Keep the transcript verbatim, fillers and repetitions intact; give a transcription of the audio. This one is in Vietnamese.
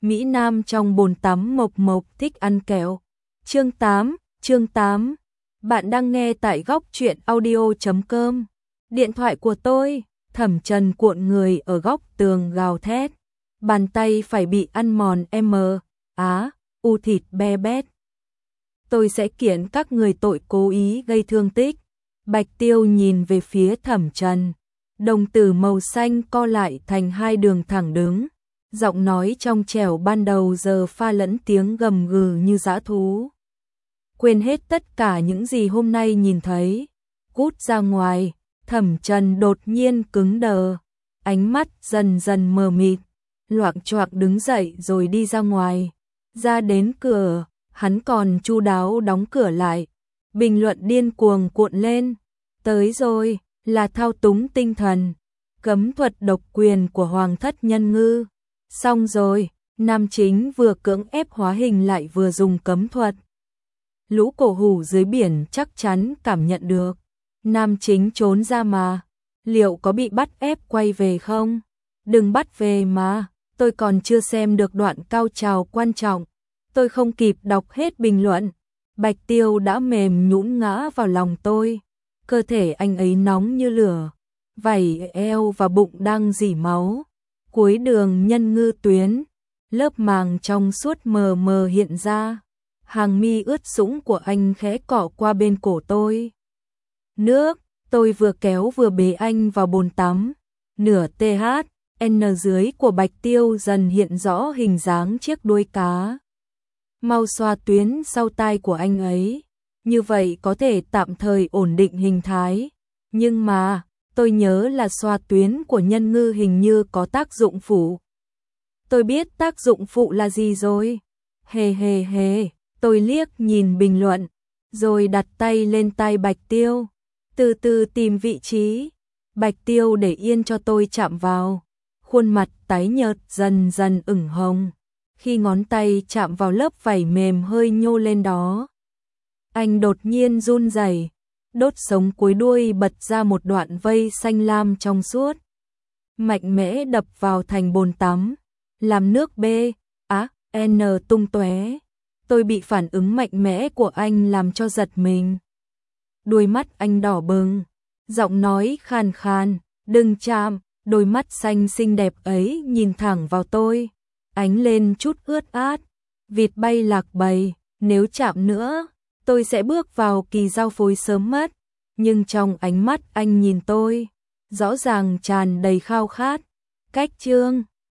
Mỹ Nam trong bồn tắm Mộc Mộc thích ăn kẹo. Chương tám, chương tám. Bạn đang nghe tại góc truyện audio chấm com. Điện thoại của tôi, Thẩm Trần cuộn người ở góc tường gào thét. Bàn tay phải bị ăn mòn m, á, u thịt be bét. Tôi sẽ kiện các người tội cố ý gây thương tích. Bạch Tiêu nhìn về phía Thẩm Trần. Đồng tử màu xanh co lại thành hai đường thẳng đứng. Giọng nói trong trẻo ban đầu giờ pha lẫn tiếng gầm gừ như dã thú. Quên hết tất cả những gì hôm nay nhìn thấy. Cút ra ngoài. Thẩm Trần đột nhiên cứng đờ. Ánh mắt dần dần mờ mịt. Loạng choạng đứng dậy rồi đi ra ngoài. Ra đến cửa, hắn còn chu đáo đóng cửa lại. Bình luận điên cuồng cuộn lên. Tới rồi, là thao túng tinh thần. Cấm thuật độc quyền của Hoàng thất Nhân Ngư. Xong rồi, nam chính vừa cưỡng ép hóa hình lại vừa dùng cấm thuật. Lũ cổ hủ dưới biển chắc chắn cảm nhận được. Nam chính trốn ra mà. Liệu có bị bắt ép quay về không? Đừng bắt về mà. Tôi còn chưa xem được đoạn cao trào quan trọng. Tôi không kịp đọc hết bình luận. Bạch Tiêu đã mềm nhũn ngã vào lòng tôi. Cơ thể anh ấy nóng như lửa. Vảy eo và bụng đang rỉ máu. Cuối đường nhân ngư tuyến. Lớp màng trong suốt mờ mờ hiện ra. Hàng mi ướt sũng của anh khẽ cọ qua bên cổ tôi. Nước, tôi vừa kéo vừa bế anh vào bồn tắm. Nửa th, n dưới của Bạch Tiêu dần hiện rõ hình dáng chiếc đuôi cá. Mau xoa tuyến sau tai của anh ấy. Như vậy có thể tạm thời ổn định hình thái. Nhưng mà, tôi nhớ là xoa tuyến của nhân ngư hình như có tác dụng phụ. Tôi biết tác dụng phụ là gì rồi. Hề hề hề, tôi liếc nhìn bình luận, rồi đặt tay lên tai Bạch Tiêu. Từ từ tìm vị trí. Bạch Tiêu để yên cho tôi chạm vào. Khuôn mặt tái nhợt dần dần ửng hồng. Khi ngón tay chạm vào lớp vảy mềm hơi nhô lên đó, anh đột nhiên run rẩy. Đốt sống cuối đuôi bật ra một đoạn vây xanh lam trong suốt. Mạnh mẽ đập vào thành bồn tắm. Làm nước B, á, N tung tóe. Tôi bị phản ứng mạnh mẽ của anh làm cho giật mình. Đôi mắt anh đỏ bừng. Giọng nói khàn khàn. Đừng chạm. Đôi mắt xanh xinh đẹp ấy nhìn thẳng vào tôi. Ánh lên chút ướt át. Vịt bay lạc bầy. Nếu chạm nữa, tôi sẽ bước vào kỳ giao phối sớm mất. Nhưng trong ánh mắt anh nhìn tôi, rõ ràng tràn đầy khao khát. Cách chương